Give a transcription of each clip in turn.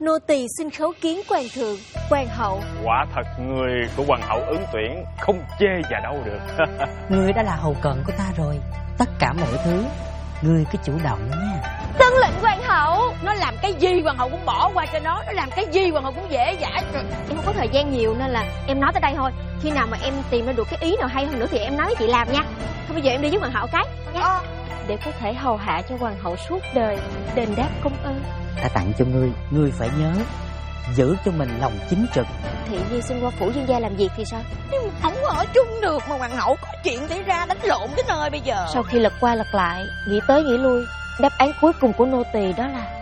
Nô tỳ xin khấu kiến hoàng thượng, hoàng hậu. Quả thật người của hoàng hậu ứng tuyển không chê vào đâu được. Ngươi đã là hầu cận của ta rồi, tất cả mọi thứ ngươi cứ chủ động nha. Tuân lệnh hoàng hậu. Nó làm cái gì hoàng hậu cũng bỏ qua cho nó làm cái gì hoàng hậu cũng dễ dãi. Em không có thời gian nhiều nên là em nói tới đây thôi. Khi nào mà em tìm ra được cái ý nào hay hơn nữa thì em nói với chị làm nha. Thôi bây giờ em đi với hoàng hậu cái nha. Để có thể hầu hạ cho hoàng hậu suốt đời, đền đáp công ơn. Ta tặng cho ngươi, ngươi phải nhớ giữ cho mình lòng chính trực. Thị nhi xin qua phủ dương gia làm việc thì sao? Nhưng mà không có ở chung được mà hoàng hậu có chuyện xảy ra đánh lộn cái nơi bây giờ. Sau khi lật qua lật lại, nghĩ tới nghĩ lui, đáp án cuối cùng của nô tỳ đó là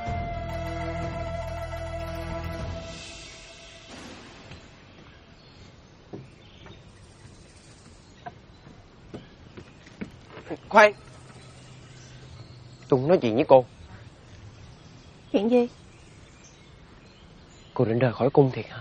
khoan, tôi muốn nói chuyện với cô. chuyện gì? Cô định rời khỏi cung thiệt hả?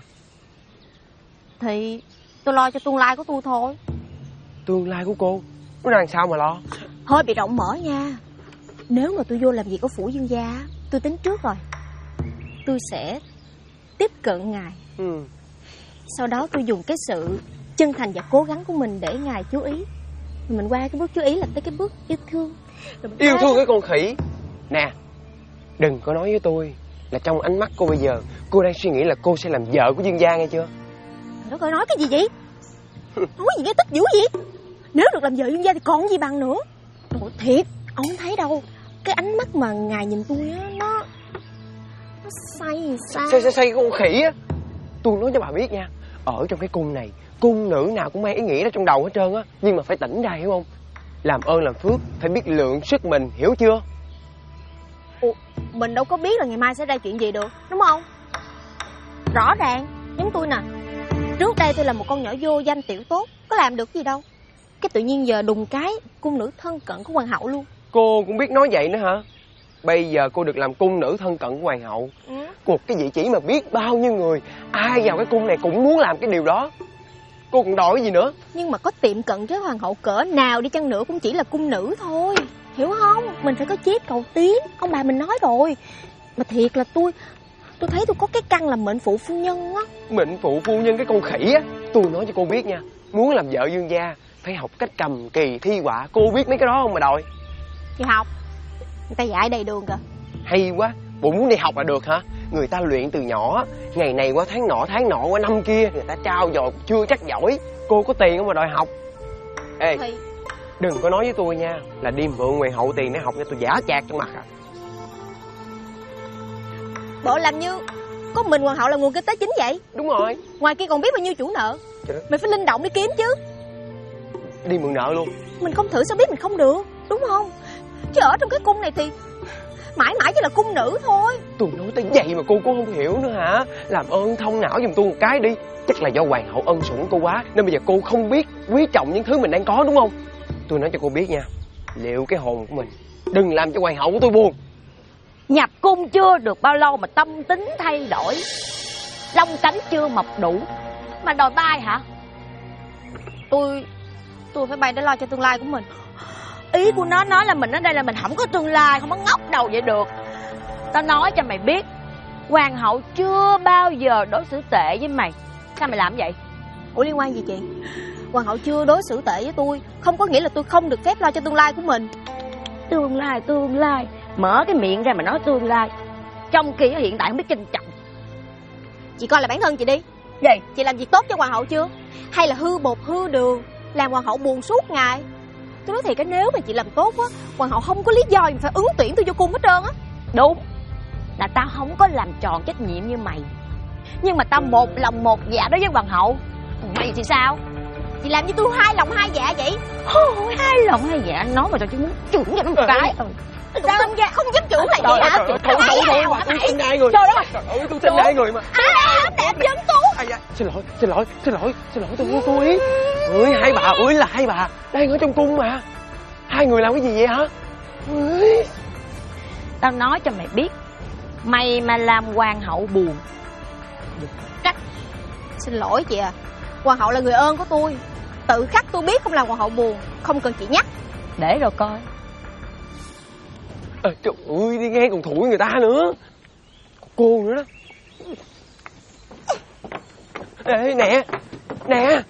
Thì tôi lo cho tương lai của tôi thôi. Tương lai của cô nó làm sao mà lo? Thôi bị rộng mở nha. Nếu mà tôi vô làm việc ở phủ dương gia, tôi tính trước rồi. Tôi sẽ tiếp cận ngài. Sau đó tôi dùng cái sự chân thành và cố gắng của mình để ngài chú ý. Rồi mình qua cái bước chú ý là tới cái bước yêu thương. Yêu thương cái con khỉ. Nè, đừng có nói với tôi là trong ánh mắt cô bây giờ cô đang suy nghĩ là cô sẽ làm vợ của dương gia, nghe chưa? Nó coi nói cái gì vậy? Nói gì cái tích dữ vậy? Nếu được làm vợ dương gia thì còn gì bằng nữa. Ủa thiệt, ông không thấy đâu. Cái ánh mắt mà ngài nhìn tôi á, nó say sao? Say cái con khỉ á. Tôi nói cho bà biết nha, ở trong cái cung này, cung nữ nào cũng mang ý nghĩa đó trong đầu hết trơn á. Nhưng mà phải tỉnh ra, hiểu không? Làm ơn làm phước, phải biết lượng sức mình, hiểu chưa? Ủa, mình đâu có biết là ngày mai sẽ ra chuyện gì được, đúng không? Rõ ràng, giống tôi nè. Trước đây tôi là một con nhỏ vô danh tiểu tốt, có làm được gì đâu. Cái tự nhiên giờ đùng cái cung nữ thân cận của hoàng hậu luôn. Cô cũng biết nói vậy nữa hả? Bây giờ cô được làm cung nữ thân cận của hoàng hậu. Một cái vị trí mà biết bao nhiêu người, ai vào cái cung này cũng muốn làm cái điều đó. Cô còn đòi cái gì nữa? Nhưng mà có tiệm cận với hoàng hậu cỡ nào đi chăng nữa cũng chỉ là cung nữ thôi, hiểu không? Mình phải có chết cầu tiến, ông bà mình nói rồi. Mà thiệt là tôi thấy tôi có cái căn làm mệnh phụ phu nhân á. Mệnh phụ phu nhân cái con khỉ á. Tôi nói cho cô biết nha, muốn làm vợ dương gia phải học cách cầm kỳ thi họa. Cô biết mấy cái đó không mà đòi? Thì học, người ta dạy đầy đường kìa. Hay quá, bộ muốn đi học là được hả? Người ta luyện từ nhỏ, ngày này qua tháng nọ qua năm kia, người ta trao dồi chưa chắc giỏi. Cô có tiền không mà đòi học? Ê, thì đừng có nói với tôi nha là đi mượn hoàng hậu tiền để học cho tôi giả chạc trong mặt à. Bộ làm như có mình hoàng hậu là nguồn kinh tế chính vậy. Đúng rồi. Ngoài kia còn biết bao nhiêu chủ nợ. Mày phải linh động đi kiếm chứ. Đi mượn nợ luôn. Mình không thử sao biết mình không được, đúng không? Chứ ở trong cái cung này thì mãi mãi chỉ là cung nữ thôi. Tôi nói tới vậy mà cô cũng không hiểu nữa hả? Làm ơn thông não giùm tôi một cái đi. Chắc là do hoàng hậu ân sủng cô quá nên bây giờ cô không biết quý trọng những thứ mình đang có, đúng không? Tôi nói cho cô biết nha, liệu cái hồn của mình đừng làm cho hoàng hậu của tôi buồn. Nhập cung chưa được bao lâu mà tâm tính thay đổi, lông cánh chưa mọc đủ mà đòi bay hả? Tôi phải bay để lo cho tương lai của mình. Ý của nó nói là mình ở đây là mình không có tương lai, không có ngóc đầu vậy được. Tao nói cho mày biết, hoàng hậu chưa bao giờ đối xử tệ với mày. Sao mày làm vậy? Ủa liên quan gì chị? Hoàng hậu chưa đối xử tệ với tôi không có nghĩa là tôi không được phép lo cho tương lai của mình. Tương lai, mở cái miệng ra mà nói tương lai, trong khi hiện tại không biết trân trọng. Chị coi là bản thân chị đi. Gì? Chị làm việc tốt cho hoàng hậu chưa? Hay là hư bột hư đường, làm hoàng hậu buồn suốt ngày? Tôi nói thiệt cái nếu mà chị làm tốt á, hoàng hậu không có lý do gì phải ứng tuyển tôi vô cung hết trơn á. Đúng, là tao không có làm tròn trách nhiệm như mày, nhưng mà tao một lòng một dạ đối với hoàng hậu. Mày thì sao? Chị làm như tôi hai lòng hai dạ vậy. Hai lòng hai dạ, nói mà tao chỉ muốn chửi cho nó một cái. Sao không dám chửi lại vậy hả? Thôi, tôi tin hai người. Trời đất Trời ơi, tôi tin hai người mà. Đẹp chân tú. Xin lỗi, tôi ngu tôi. Hai bà ơi, là hai bà đang ở trong cung mà. Hai người làm cái gì vậy hả? Tao nói cho mày biết, mày mà làm hoàng hậu buồn trách. Xin lỗi chị à, hoàng hậu là người ơn của tôi. Tự khắc tôi biết không làm hoàng hậu buồn, không cần chị nhắc. Để rồi coi. Trời ơi, đi nghe còn thủi người ta nữa. Cô nữa đó. Ê, nè, nè.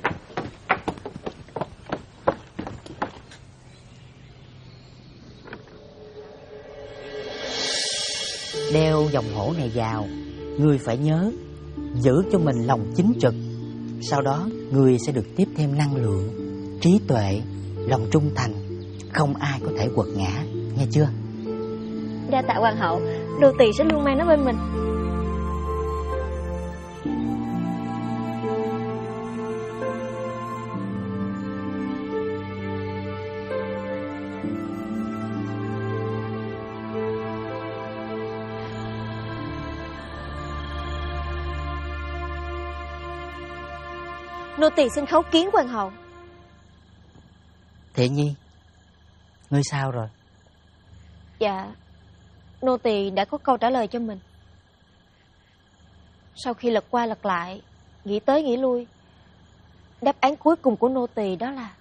Đeo vòng hổ này vào, ngươi phải nhớ giữ cho mình lòng chính trực. Sau đó ngươi sẽ được tiếp thêm năng lượng, trí tuệ, lòng trung thành. Không ai có thể quật ngã, nghe chưa? Đa tạ hoàng hậu, nô tỳ sẽ luôn mang nó bên mình. Nô tỳ xin khấu kiến hoàng hậu. Thiện Nhi, ngươi sao rồi? Dạ, nô tỳ đã có câu trả lời cho mình. Sau khi lật qua lật lại, nghĩ tới nghĩ lui, đáp án cuối cùng của nô tỳ đó là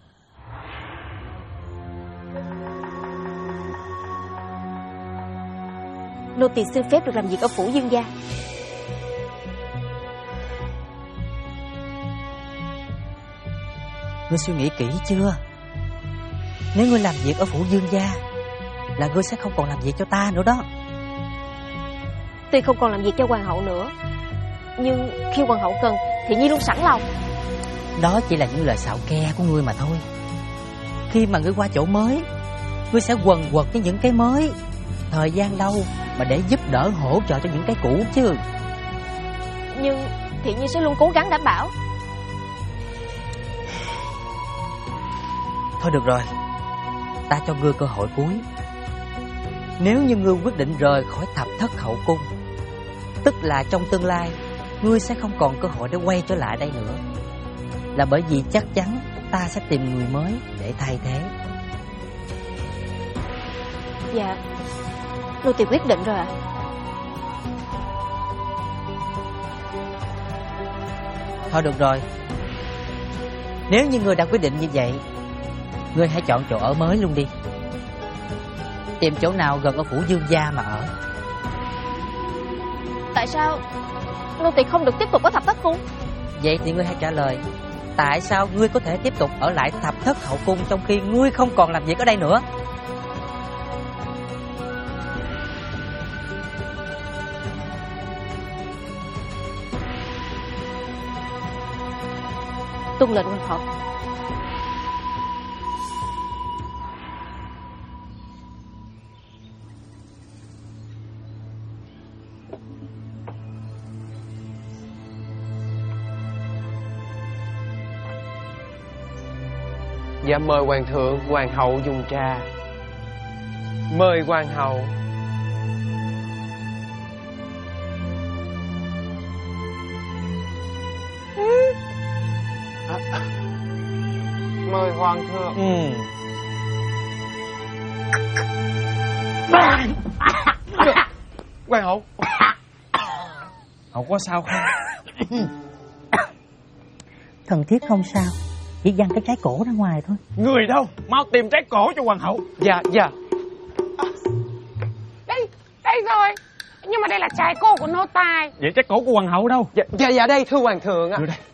nô tỳ xin phép được làm việc ở phủ Dương gia. Ngươi suy nghĩ kỹ chưa? Nếu ngươi làm việc ở phủ Dương gia là ngươi sẽ không còn làm việc cho ta nữa đó. Tuy không còn làm việc cho hoàng hậu nữa, nhưng khi hoàng hậu cần thì Nhi luôn sẵn lòng. Đó chỉ là những lời xạo ke của ngươi mà thôi. Khi mà ngươi qua chỗ mới, ngươi sẽ quần quật với những cái mới. Thời gian đâu mà để giúp đỡ hỗ trợ cho những cái cũ chứ. Nhưng thì Nhi sẽ luôn cố gắng đảm bảo. Thôi được rồi, ta cho ngươi cơ hội cuối. Nếu như ngươi quyết định rời khỏi thập thất hậu cung, tức là trong tương lai ngươi sẽ không còn cơ hội để quay trở lại đây nữa. Là bởi vì chắc chắn ta sẽ tìm người mới để thay thế. Dạ, nô tỳ quyết định rồi ạ. Thôi được rồi, nếu như ngươi đã quyết định như vậy, ngươi hãy chọn chỗ ở mới luôn đi. Tìm chỗ nào gần ở phủ Dương gia mà ở. Tại sao nô tỳ không được tiếp tục ở thập thất cung? Vậy thì ngươi hãy trả lời, tại sao ngươi có thể tiếp tục ở lại thập thất hậu cung trong khi ngươi không còn làm việc ở đây nữa? Tuân lệnh hoàng hậu. Dạ mời hoàng thượng, hoàng hậu dùng trà. Mời hoàng hậu. Mời hoàng thượng. Hoàng hậu. Hậu có sao không? Thần thiết không sao, chỉ văng cái trái cổ ra ngoài thôi. Người đâu? Mau tìm trái cổ cho hoàng hậu. Dạ, dạ. Đây rồi. Nhưng mà đây là trái cổ của nô tài. Vậy trái cổ của hoàng hậu đâu? Dạ đây thưa hoàng thượng ạ. Đưa đây.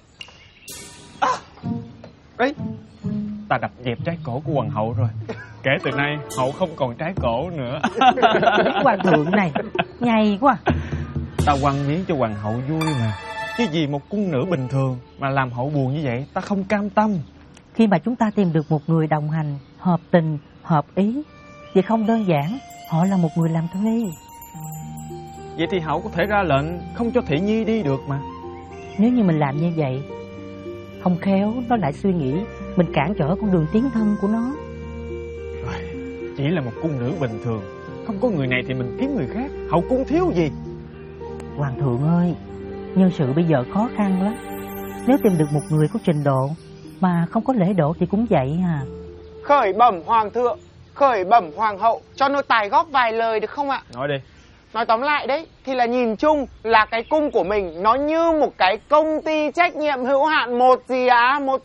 Đấy. Ta đập dẹp trái cổ của hoàng hậu rồi. Kể từ nay hậu không còn trái cổ nữa. Hoàng thượng này nhầy quá. Ta quăng miếng cho hoàng hậu vui mà. Chứ vì một cung nữ bình thường mà làm hậu buồn như vậy, ta không cam tâm. Khi mà chúng ta tìm được một người đồng hành, hợp tình, hợp ý, thì không đơn giản, họ là một người làm thuê. Vậy thì hậu có thể ra lệnh không cho Thị Nhi đi được mà. Nếu như mình làm như vậy, không khéo nó lại suy nghĩ mình cản trở con đường tiến thân của nó. Rồi, chỉ là một cung nữ bình thường, không có người này thì mình kiếm người khác. Hậu cung thiếu gì? Hoàng thượng ơi, nhân sự bây giờ khó khăn lắm. Nếu tìm được một người có trình độ mà không có lễ độ thì cũng vậy à. Khởi bẩm hoàng thượng, khởi bẩm hoàng hậu, cho nô tài góp vài lời được không ạ? Nói đi. Nói tóm lại đấy, thì là nhìn chung là cái cung của mình nó như một cái công ty trách nhiệm hữu hạn một gì một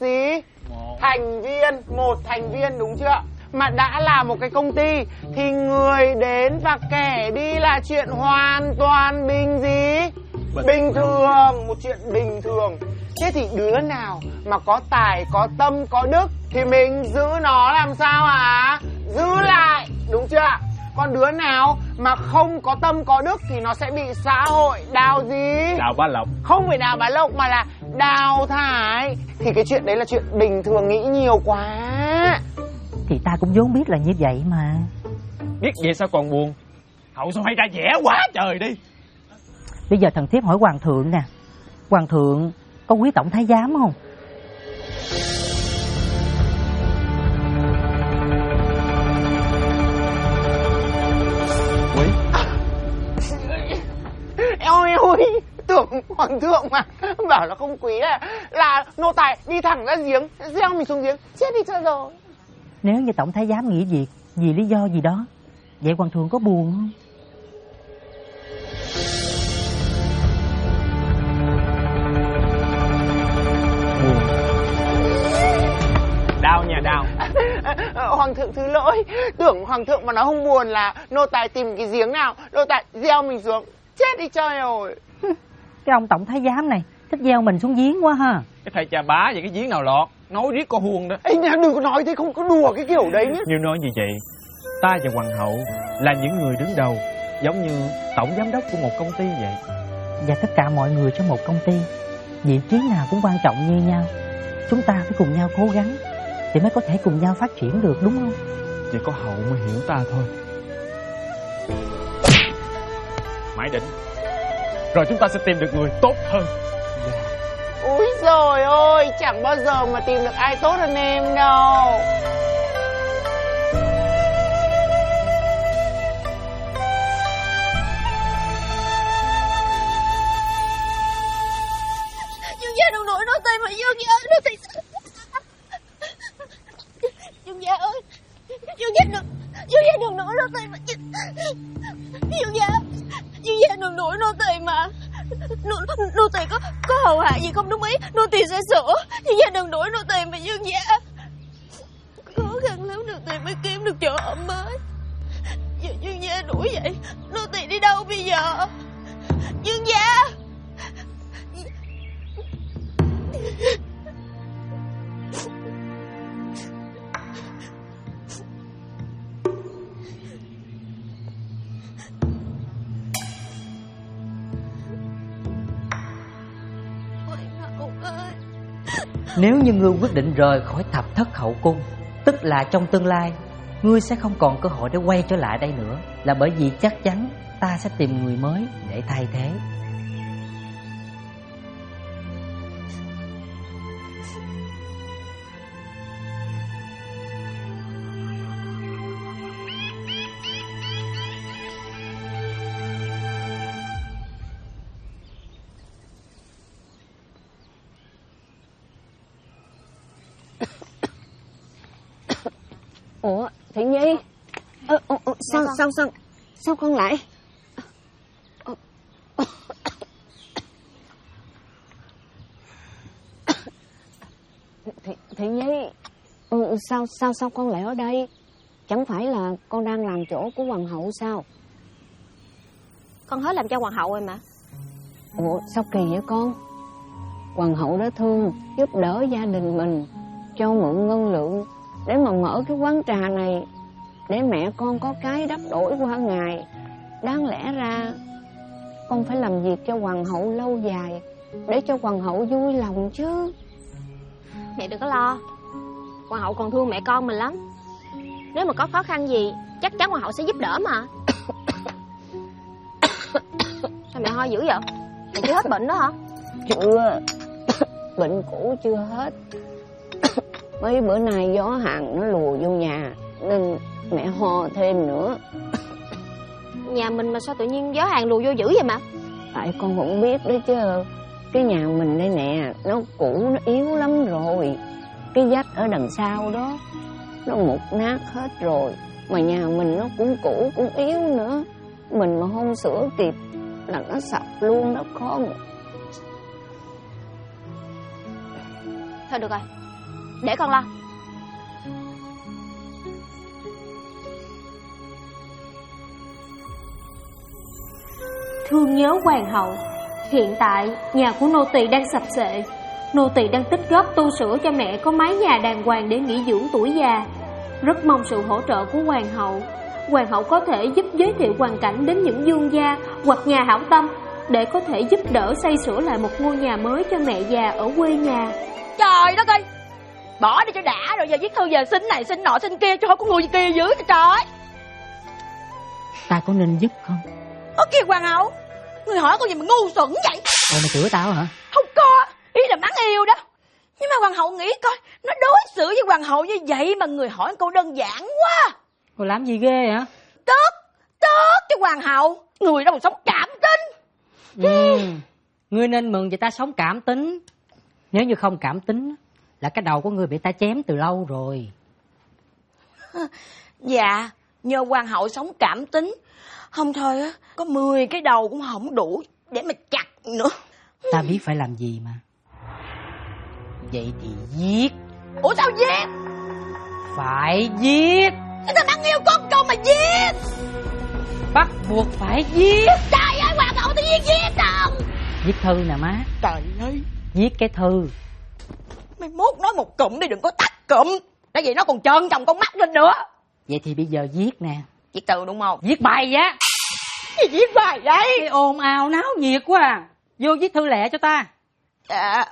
thành viên đúng chưa? Mà đã là một cái công ty thì người đến và kẻ đi là chuyện hoàn toàn Bình thường, một chuyện bình thường. Thế thì đứa nào mà có tài, có tâm, có đức thì mình giữ nó làm sao hả? Giữ lại, đúng chưa? Còn đứa nào mà không có tâm, có đức thì nó sẽ bị xã hội đào gì? Đào bá lộc. Không phải đào bá lộc mà là đào thải. Thì cái chuyện đấy là chuyện bình thường, nghĩ nhiều quá. Thì ta cũng vốn biết là như vậy mà. Biết vậy sao còn buồn? Hậu sao hay ra vẻ quá trời đi. Bây giờ thần thiếp hỏi hoàng thượng nè, hoàng thượng có quý tổng thái giám không? Quý. Ôi, tưởng hoàng thượng mà bảo là không quý là nô tài đi thẳng ra giếng, gieo mình xuống giếng, chết đi cho rồi. Nếu như tổng thái giám nghỉ việc vì lý do gì đó, vậy hoàng thượng có buồn không? Buồn. Đau nha, đau. Hoàng thượng thứ lỗi, tưởng hoàng thượng mà nói không buồn là nô tài tìm cái giếng nào, nô tài gieo mình xuống, chết đi chơi rồi. Cái ông tổng thái giám này thích gieo mình xuống giếng quá ha. Cái thầy cha bá vậy cái giếng nào lọt, nói riết con Huông đó. Ê nha, đừng có nói thế, không có đùa cái kiểu đấy nhé. Như nói như vậy, ta và hoàng hậu là những người đứng đầu, giống như tổng giám đốc của một công ty vậy. Và tất cả mọi người trong một công ty, vị trí nào cũng quan trọng như nhau. Chúng ta phải cùng nhau cố gắng thì mới có thể cùng nhau phát triển được, đúng không? Chỉ có hậu mới hiểu ta thôi. Mãi định, rồi chúng ta sẽ tìm được người tốt hơn. Úi dồi ôi, chẳng bao giờ mà tìm được ai tốt hơn em đâu. Dương gia đừng nổi nó tay mà Dương gia nó tay. Dương gia ơi, Dương gia đừng nổi nó tay mà. Dương gia đừng nổi nó tay mà. Nô tỳ có hầu hạ gì không đúng ý, nô tỳ sẽ sửa. Dương gia đừng đuổi nô tỳ mà Dương gia. Khó khăn lắm nô tỳ mới kiếm được chỗ ở mới. Dương gia đuổi vậy, nô tỳ đi đâu bây giờ? Dương gia. Nếu như ngươi quyết định rời khỏi thập thất hậu cung, tức là trong tương lai ngươi sẽ không còn cơ hội để quay trở lại đây nữa, là bởi vì chắc chắn ta sẽ tìm người mới để thay thế. Ủa, Thị Nhi. Sao con lại? Thị Nhi, sao con lại ở đây? Chẳng phải là con đang làm chỗ của hoàng hậu sao? Con hết làm cho hoàng hậu rồi mà. Ủa, sao kỳ vậy con? Hoàng hậu đã thương, giúp đỡ gia đình mình, cho mượn ngân lượng để mà mở cái quán trà này, để mẹ con có cái đắp đổi qua ngày. Đáng lẽ ra con phải làm việc cho hoàng hậu lâu dài, để cho hoàng hậu vui lòng chứ. Mẹ đừng có lo, hoàng hậu còn thương mẹ con mình lắm. Nếu mà có khó khăn gì chắc chắn hoàng hậu sẽ giúp đỡ mà. Sao mẹ ho dữ vậy? Mẹ chưa hết bệnh đó hả? Chưa. Bệnh cũ chưa hết. Mấy bữa nay gió hàng nó lùa vô nhà nên mẹ ho thêm nữa. Nhà mình mà sao tự nhiên gió hàng lùa vô dữ vậy mà? Tại con cũng biết đó chứ. Cái nhà mình đây nè, nó cũ, nó yếu lắm rồi. Cái vách ở đằng sau đó nó mục nát hết rồi. Mà nhà mình nó cũng cũ, cũng yếu nữa. Mình mà không sửa kịp là nó sập luôn đó con. Thôi được rồi, để con lo. Thương nhớ hoàng hậu, Hiện tại nhà của nô tỳ đang sập xệ. Nô tỳ đang tích góp tu sửa cho mẹ có mái nhà đàng hoàng để nghỉ dưỡng tuổi già. Rất mong sự hỗ trợ của hoàng hậu. Hoàng hậu có thể giúp giới thiệu hoàn cảnh đến những dương gia hoặc nhà hảo tâm để có thể giúp đỡ xây sửa lại một ngôi nhà mới cho mẹ già ở quê nhà. Trời đất ơi, bỏ đi cho đã, rồi giờ viết thư về xin này xin nọ xin kia, cho có người kia dưới cho trời. Ta có nên giúp không? Ơ kìa hoàng hậu, người hỏi con gì mà ngu xuẩn vậy? Ồ, mày chửi tao hả? Không có, ý là mắng yêu đó. Nhưng mà hoàng hậu nghĩ coi, nó đối xử với hoàng hậu như vậy mà người hỏi câu đơn giản quá. Rồi làm gì ghê hả? Tức chứ hoàng hậu, người đâu mà sống cảm tính. Ngươi nên mừng vì ta sống cảm tính. Nếu như không cảm tính là cái đầu của ngươi bị ta chém từ lâu rồi. Dạ, nhờ hoàng hậu sống cảm tính. Không thôi á, có 10 cái đầu cũng không đủ để mà chặt nữa. Ta biết phải làm gì mà. Vậy thì giết. Ủa sao giết? Phải giết. Người ta đang yêu con câu mà giết. Bắt buộc phải giết. Trời ơi, hoàng hậu tự nhiên giết đâu. Viết thư nè má. Trời ơi, viết cái thư. Mày mốt nói một cụm đi, đừng có tắt cụm. Tại vì nó còn trơn trồng con mắt lên nữa. Vậy thì bây giờ viết nè. Viết từ đúng không? Viết bài á. Gì viết bài vậy? Cái ồn ào náo nhiệt quá à. Vô viết thư lẹ cho ta. Dạ.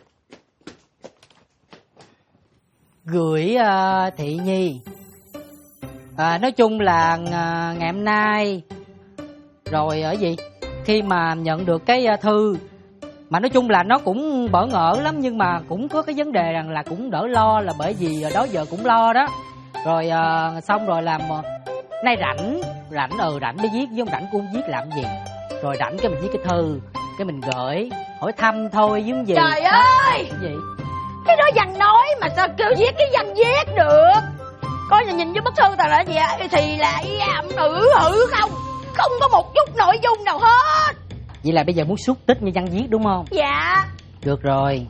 Gửi Thị Nhi. Nói chung là ngày hôm nay rồi ở gì khi mà nhận được cái thư, mà nói chung là nó cũng bỡ ngỡ lắm, nhưng mà cũng có cái vấn đề rằng là cũng đỡ lo, là bởi vì đó giờ cũng lo đó. Rồi xong rồi làm nay rảnh để viết, với không rảnh cũng không viết làm gì. Rồi rảnh cái mình viết cái thư, cái mình gửi hỏi thăm thôi chứ gì. Trời ơi, cái gì cái đó văn nói mà sao kêu viết cái văn viết được. Coi là nhìn vô bức thư tao là gì thì là ý ẩm không có một chút nội dung nào hết. Vậy là bây giờ muốn xúc tích như văn viết đúng không? Dạ. Được rồi,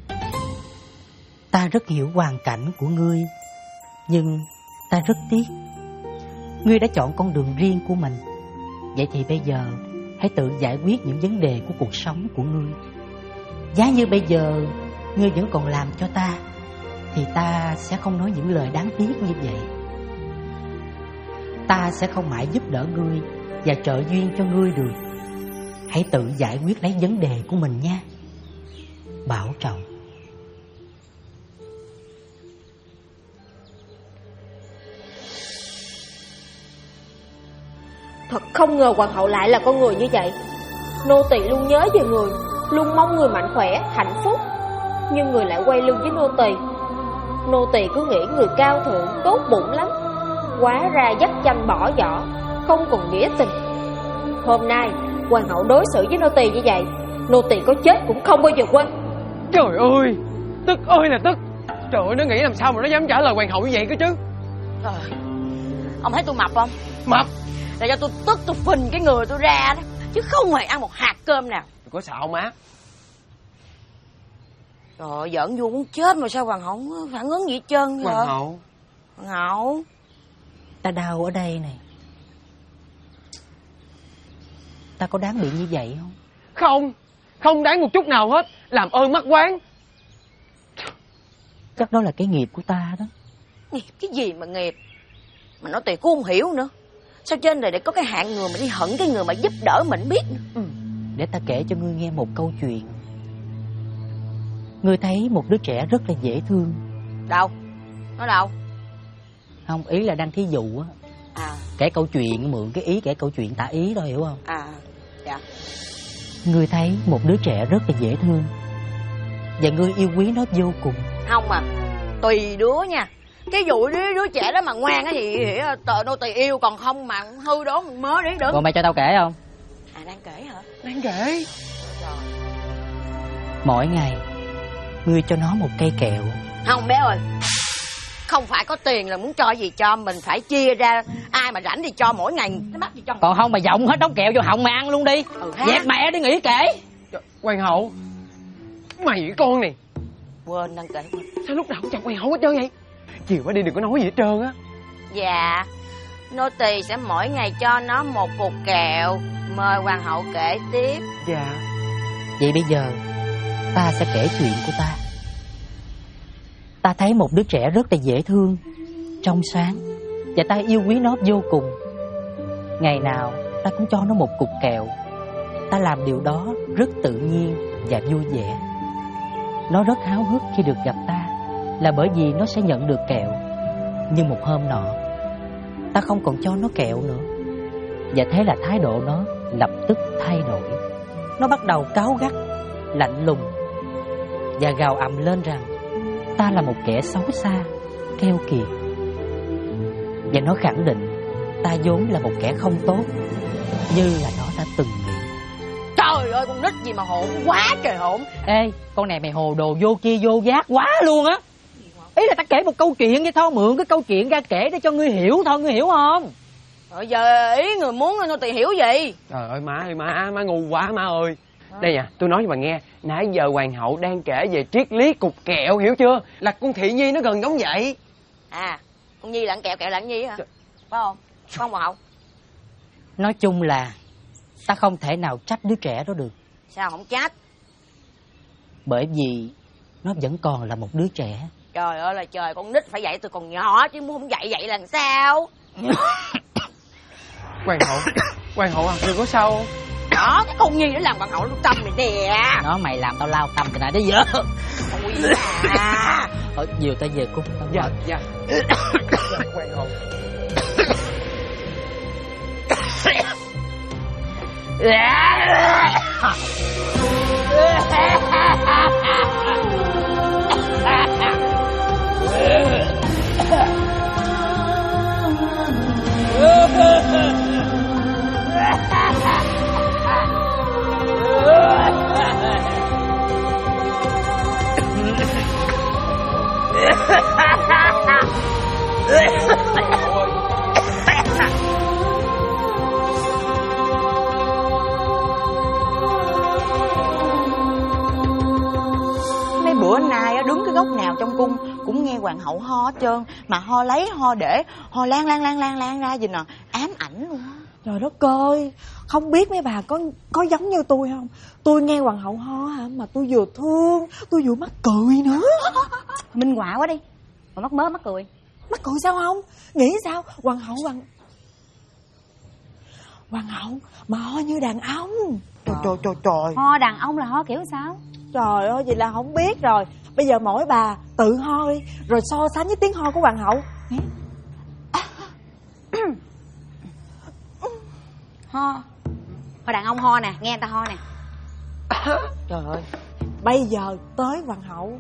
ta rất hiểu hoàn cảnh của ngươi, nhưng ta rất tiếc ngươi đã chọn con đường riêng của mình. Vậy thì bây giờ hãy tự giải quyết những vấn đề của cuộc sống của ngươi. Giá như bây giờ ngươi vẫn còn làm cho ta, thì ta sẽ không nói những lời đáng tiếc như vậy. Ta sẽ không mãi giúp đỡ ngươi và trợ duyên cho ngươi được. Hãy tự giải quyết lấy vấn đề của mình nha. Bảo trọng. Thật không ngờ hoàng hậu lại là con người như vậy. Nô tỳ luôn nhớ về người, luôn mong người mạnh khỏe, hạnh phúc, nhưng người lại quay lưng với nô tỳ. Nô tỳ cứ nghĩ người cao thượng, tốt bụng lắm, hóa ra dắt chanh bỏ vỏ, không còn nghĩa tình. Hôm nay hoàng hậu đối xử với nô tỳ như vậy, nô tỳ có chết cũng không bao giờ quên. Trời ơi, tức ơi là tức. Trời ơi, nó nghĩ làm sao mà nó dám trả lời hoàng hậu như vậy cơ chứ. Trời, ông thấy tôi mập không? Mập. Để cho tôi tức tôi phình cái người tôi ra đó, chứ không hề ăn một hạt cơm nào. Đừng có sợ má. Trời ơi, giỡn vui muốn chết mà sao hoàng hậu không phản ứng gì hết trơn vậy? Hoàng hậu. Hoàng hậu. Ta đau ở đây này. Ta có đáng bị như vậy không? Không, không đáng một chút nào hết. Làm ơn mắc quán. Chắc đó là cái nghiệp của ta đó. Nghiệp cái gì mà nghiệp? Mà nói tuyệt cũng không hiểu nữa. Sao trên đời để có cái hạng người mà đi hận cái người mà giúp đỡ mình biết nữa. Để ta kể cho ngươi nghe một câu chuyện. Ngươi thấy một đứa trẻ rất là dễ thương. Đâu? Nó đâu? Không, ý là đang thí dụ á. Kể câu chuyện, mượn cái ý kể câu chuyện tả ý thôi, hiểu không? Dạ. Ngươi thấy một đứa trẻ rất là dễ thương, và ngươi yêu quý nó vô cùng. Không mà, tùy đứa nha. Cái vụ đứa trẻ đó mà ngoan á thì tờ nô tỳ yêu, còn không mà hư đó mình mớ đấy đừng. Còn mày cho tao kể không? Đang kể hả? Đang kể. Mỗi ngày ngươi cho nó một cây kẹo. Không bé ơi, không phải có tiền là muốn cho gì cho, mình phải chia ra. Ai mà rảnh thì cho mỗi ngày, nó bắt thì cho. Còn không mà giọng hết đống kẹo vô họng mày ăn luôn đi. Dẹp mẹ đi nghỉ kể. Hoàng hậu, mày với con này. Quên đang kể. Sao lúc nào cũng chọc hoàng hậu hết trơn vậy? Chiều quá đi đừng có nói gì hết trơn á. Dạ, nô tỳ sẽ mỗi ngày cho nó một cục kẹo. Mời hoàng hậu kể tiếp. Dạ. Vậy bây giờ ta sẽ kể chuyện của ta. Ta thấy một đứa trẻ rất là dễ thương, trong sáng, và ta yêu quý nó vô cùng. Ngày nào ta cũng cho nó một cục kẹo. Ta làm điều đó rất tự nhiên và vui vẻ. Nó rất háo hức khi được gặp ta, là bởi vì nó sẽ nhận được kẹo. Nhưng một hôm nọ, ta không còn cho nó kẹo nữa, và thế là thái độ nó lập tức thay đổi. Nó bắt đầu cáu gắt, lạnh lùng, và gào ầm lên rằng ta là một kẻ xấu xa, keo kiệt. Và nó khẳng định ta vốn là một kẻ không tốt, như là nó đã từng nghĩ. Trời ơi, con nít gì mà hỗn quá trời hỗn. Ê, con này mày hồ đồ vô chi vô giác quá luôn á. Ý là ta kể một câu chuyện vậy thôi, mượn cái câu chuyện ra kể để cho ngươi hiểu thôi, ngươi hiểu không? Rồi giờ ý người muốn nô tỳ hiểu gì? Trời ơi má ơi, má ngu quá má ơi. Đây nè, tôi nói cho bà nghe, nãy giờ hoàng hậu đang kể về triết lý cục kẹo, hiểu chưa? Là con Thị Nhi nó gần giống vậy. À, con Nhi là ăn kẹo, kẹo là ăn Nhi hả? Phải không? Phải không bà Hậu? Nói chung là ta không thể nào trách đứa trẻ đó được. Sao không trách? Bởi vì nó vẫn còn là một đứa trẻ. Trời ơi là trời, con nít phải dạy từ còn nhỏ chứ muốn không dạy vậy là sao? Hoàng hậu à, đừng có sao không? Đó, cái con Nhi nó làm hoàng hậu lúc tâm mày nè. Nó mày làm tao lao tâm từ nãy đến giờ. Ôi à. Thôi nhiều ta về cung tao. Dạ. Hoàng hậu. Mấy bữa nay đứng cái góc nào trong cung cũng nghe hoàng hậu ho hết trơn, mà ho lấy ho để, ho lan ra gì nè, ám ảnh luôn á. Trời đất ơi, không biết mấy bà có giống như tôi không? Tôi nghe hoàng hậu ho hả, mà tôi vừa thương, tôi vừa mắc cười nữa. Minh họa quá đi, mà mắc mớ mắc cười. Mắc cười sao không? Nghĩ sao? Hoàng hậu mà ho như đàn ông. Trời. Ho đàn ông là ho kiểu sao? Trời ơi, vậy là không biết rồi. Bây giờ mỗi bà tự ho đi, rồi so sánh với tiếng ho của hoàng hậu. Ho đàn ông ho nè, nghe người ta ho nè. Trời ơi, bây giờ tới hoàng hậu.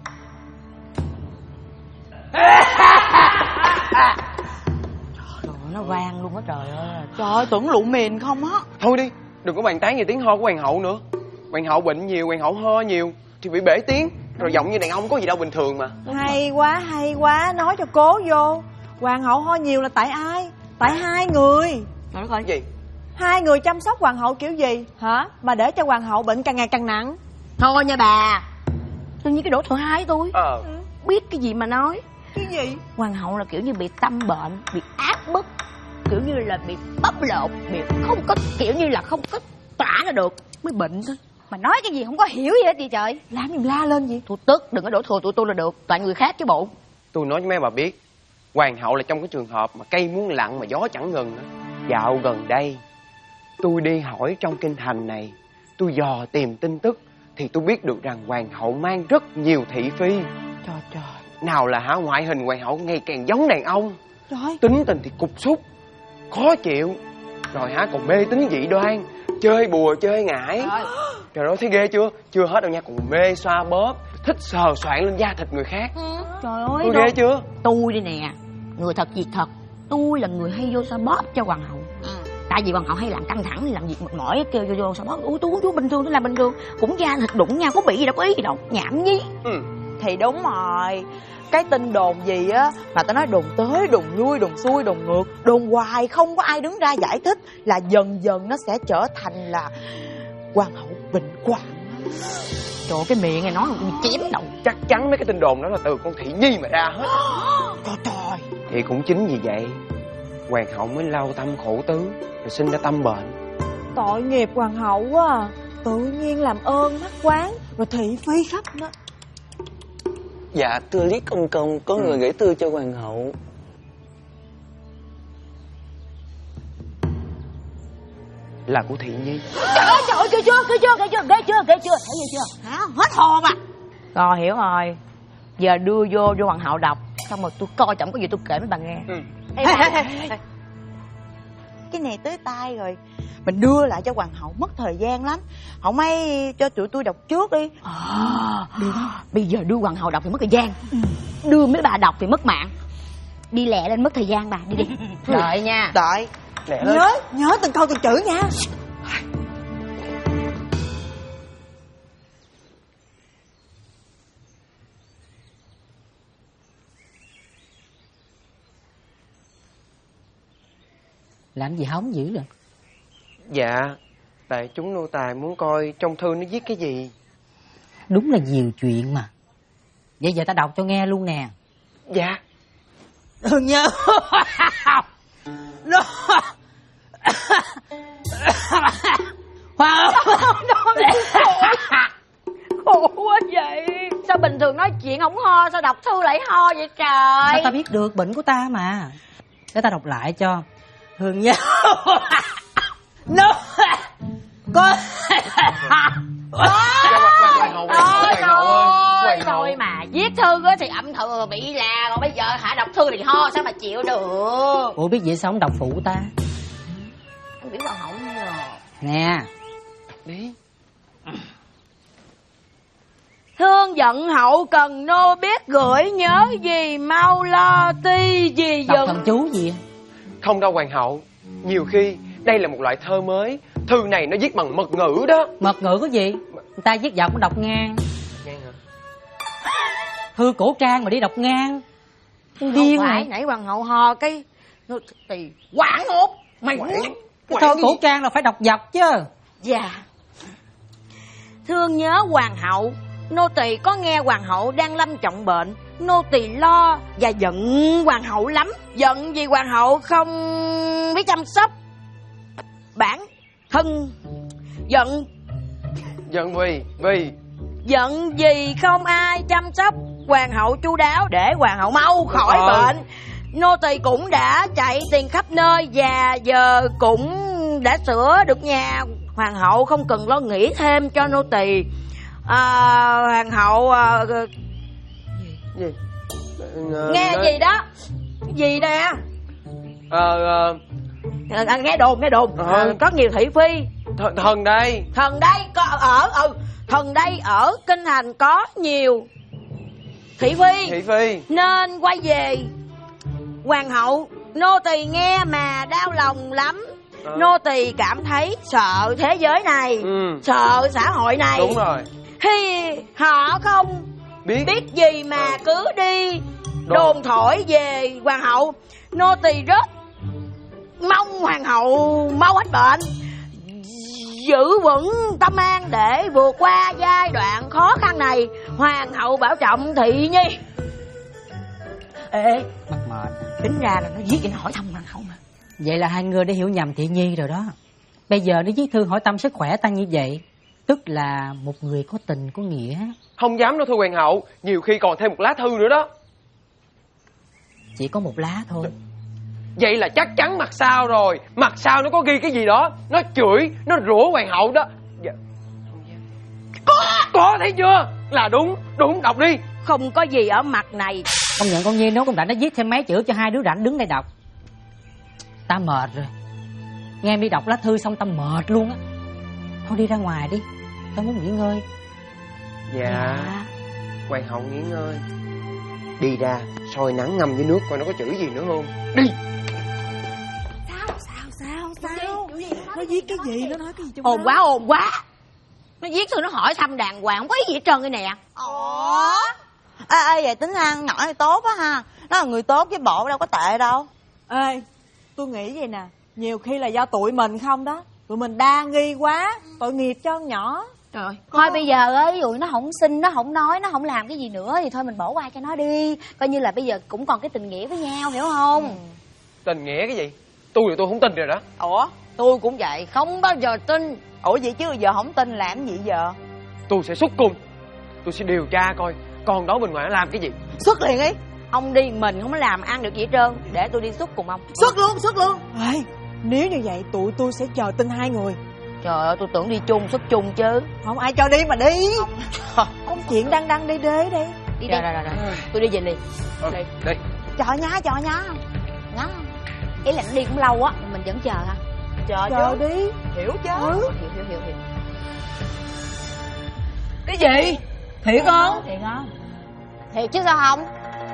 Trời ơi, nó vang luôn á trời ơi. Trời ơi, tưởng lụ mìn không á. Thôi đi, đừng có bàn tán về tiếng ho của hoàng hậu nữa. Hoàng hậu bệnh nhiều, hoàng hậu ho nhiều thì bị bể tiếng, rồi giọng như đàn ông có gì đâu, bình thường mà. Hay quá, nói cho cố vô. Hoàng hậu ho nhiều là tại ai? Tại hai người. Trời đất ơi, gì? Hai người chăm sóc hoàng hậu kiểu gì hả, mà để cho hoàng hậu bệnh càng ngày càng nặng. Thôi nha bà, tự nhiên cái đổ thừa hai tôi biết cái gì mà nói. Cái gì? Hoàng hậu là kiểu như bị tâm bệnh, bị áp bức, kiểu như là bị bóc lột, bị không có, kiểu như là không có tỏa ra được mới bệnh thôi. Mà nói cái gì không có hiểu gì hết vậy trời. Làm gì la lên gì? Tôi tức, đừng có đổ thừa tụi tôi là được, toàn người khác chứ bộ. Tôi nói cho mấy bà biết, hoàng hậu là trong cái trường hợp mà cây muốn lặng mà gió chẳng ngừng đó. Dạo gần đây tôi đi hỏi trong kinh thành này, tôi dò tìm tin tức thì tôi biết được rằng hoàng hậu mang rất nhiều thị phi. Trời. Nào là ngoại hình hoàng hậu ngày càng giống đàn ông, Trời. tính tình thì cục súc, khó chịu, rồi còn mê tín dị đoan, chơi bùa chơi ngải. Trời ơi, thấy ghê chưa? Chưa hết đâu nha, còn mê xoa bóp, thích sờ soạn lên da thịt người khác. Trời ơi, tôi ghê chưa? Tôi đây nè, người thật việc thật, tôi là người hay vô xoa bóp cho hoàng hậu. Tại vì hoàng hậu hay làm căng thẳng, làm việc mệt mỏi, kêu vô xoa bóp. Ui, tôi bình thường, tôi làm bình thường, cũng da thịt đụng nhau, có bị gì đâu, có ý gì đâu, nhảm nhí. Thì đúng rồi, cái tin đồn gì á mà tao nói đồn tới đồn lui, đồn xuôi đồn ngược, đồn hoài không có ai đứng ra giải thích, là dần dần nó sẽ trở thành là hoàng hậu bệnh hoạn. Trời, cái miệng này nói tôi chém đầu. Chắc chắn mấy cái tin đồn đó là từ con Thị Nhi mà ra hết. Trời. Thì cũng chính vì vậy hoàng hậu mới lao tâm khổ tứ, rồi sinh ra tâm bệnh. Tội nghiệp hoàng hậu quá à. tự nhiên làm ơn mắc quán rồi thị phi khắp đó. Dạ thưa lý công công, có người gửi thư cho hoàng hậu. Là của Thị Nhi. Trời ơi, ghê chưa, thấy chưa? Hả? Hết hồn à. Rồi hiểu rồi. Giờ đưa vô cho hoàng hậu đọc, xong rồi tôi coi trọng cái gì tôi kể mấy bà nghe. Ê, cái này tới tay rồi, mình đưa lại cho hoàng hậu mất thời gian lắm. Hậu mấy cho tụi tôi đọc trước đi. Được không? Bây giờ đưa hoàng hậu đọc thì mất thời gian, đưa mấy bà đọc thì mất mạng. Đi lẹ lên mất thời gian bà, đi. Đợi nha. Đợi. Nhớ từng câu từng chữ nha. Làm gì hóng dữ rồi? Dạ, tại chúng nô tài muốn coi trong thư nó viết cái gì. Đúng là nhiều chuyện mà. Vậy giờ ta đọc cho nghe luôn nè. Dạ. Đừng nhớ. Nó khổ quá vậy. Sao bình thường nói chuyện không ho, sao đọc thư lại ho vậy trời? Sao ta biết được, bệnh của ta mà. Để ta đọc lại cho. Hương nhớ. nó có thôi mà viết thư thì âm thầm bị là, còn bây giờ hả đọc thư thì ho, sao mà chịu được. Ủa biết vậy sao không đọc phụ ta? Anh biết hoàng hậu rồi nè. Đi. Thương giận hậu cần nô biết gửi, nhớ gì mau lo ti gì đọc dừng. thần chú gì? Không đâu hoàng hậu, nhiều khi đây là một loại thơ mới. Thư này nó viết bằng mật ngữ đó. Mật ngữ có gì? Người ta viết dọc cũng đọc ngang. Ngang hả? Thư cổ trang mà đi đọc ngang. Không phải, nãy hoàng hậu ho cái thì quảng hốt mày. Cái thơ cổ trang là phải đọc dọc chứ. Dạ. Thương nhớ hoàng hậu, nô tỳ có nghe hoàng hậu đang lâm trọng bệnh, nô tỳ lo và giận hoàng hậu lắm. Giận vì hoàng hậu không biết chăm sóc bản thân. Giận vì giận vì không ai chăm sóc hoàng hậu chu đáo để hoàng hậu mau khỏi bệnh. Nô tỳ cũng đã chạy tiền khắp nơi và giờ cũng đã sửa được nhà. Hoàng hậu không cần lo nghĩ thêm cho nô tỳ. Hoàng hậu gì? Nghe gì đó? Gì nè? Nghe đồn. Có nhiều thị phi. Thần đây có thần đây ở kinh thành có nhiều thị phi nên quay về. Hoàng hậu, nô tỳ nghe mà đau lòng lắm. Nô tỳ cảm thấy sợ thế giới này, sợ xã hội này. Đúng rồi. Họ không biết gì mà cứ đi đồn thổi về hoàng hậu. Nô tỳ rất mong hoàng hậu mau hết bệnh, giữ vững tâm an để vượt qua giai đoạn khó khăn này. Hoàng hậu bảo trọng Thị Nhi. Ê, Mặt mệt. tính ra là nó viết vậy, nó hỏi thăm hoàng hậu mà. Vậy là hai người đã hiểu nhầm Thị Nhi rồi đó. Bây giờ nó viết thư hỏi thăm sức khỏe ta như vậy, tức là một người có tình có nghĩa. Không dám đâu thưa hoàng hậu, nhiều khi còn thêm một lá thư nữa đó. Chỉ có một lá thôi. Vậy là chắc chắn mặt sau rồi. Mặt sau nó có ghi cái gì đó, nó chửi, nó rủa hoàng hậu đó. Dạ. Có thấy chưa? Là đúng, đọc đi. Không có gì ở mặt này. Công nhận con Nhi nó cũng đã viết thêm mấy chữ cho hai đứa rảnh đứng đây đọc. Ta mệt rồi. Nghe em đi đọc lá thư xong ta mệt luôn á. Thôi đi ra ngoài đi, tao muốn nghỉ ngơi. Dạ. Hoàng hậu nghỉ ngơi. Đi ra soi nắng ngâm với nước coi nó có chữ gì nữa không. Đi. Sao? Nó viết cái gì? Nó nói cái gì? Ồn quá. Nó viết thư nó hỏi thăm đàng hoàng, không có gì hết trơn cái nè. Ê, vậy tính ăn nhỏ này tốt á ha. Nó là người tốt chứ bộ đâu có tệ đâu. Ê, tôi nghĩ vậy nè, nhiều khi là do tụi mình không đó. Tụi mình đa nghi quá, tội nghiệp cho con nhỏ. Trời ơi, thôi bây giờ á, ví dụ nó không xin, nó không nói, nó không làm cái gì nữa thì thôi mình bỏ qua cho nó đi. Coi như là bây giờ cũng còn cái tình nghĩa với nhau, hiểu không? Tình nghĩa cái gì? Tôi không tin rồi đó. Ủa, tôi cũng vậy, không bao giờ tin. Ủa vậy chứ giờ không tin làm gì giờ? Tôi sẽ xuất cung. Tôi sẽ điều tra coi con đó bên ngoài nó làm cái gì. Xuất liền đi. Ông đi mình không có làm ăn được gì hết trơn. Để tôi đi xuất cùng ông. Xuất luôn. Ê, nếu như vậy tụi tôi sẽ chờ tin hai người. Trời ơi, tôi tưởng đi chung, xuất chung chứ. Không ai cho đi mà đi. Không chuyện đăng đi đi. Đi đi. Rồi. Tôi đi về liền. Đi. Chờ nhá. Ngắn. Ý là nó đi cũng lâu á, mình vẫn chờ hả? Chờ đi. Hiểu chứ? Hiểu. Cái gì? Thiệt không? Thiệt chứ sao không?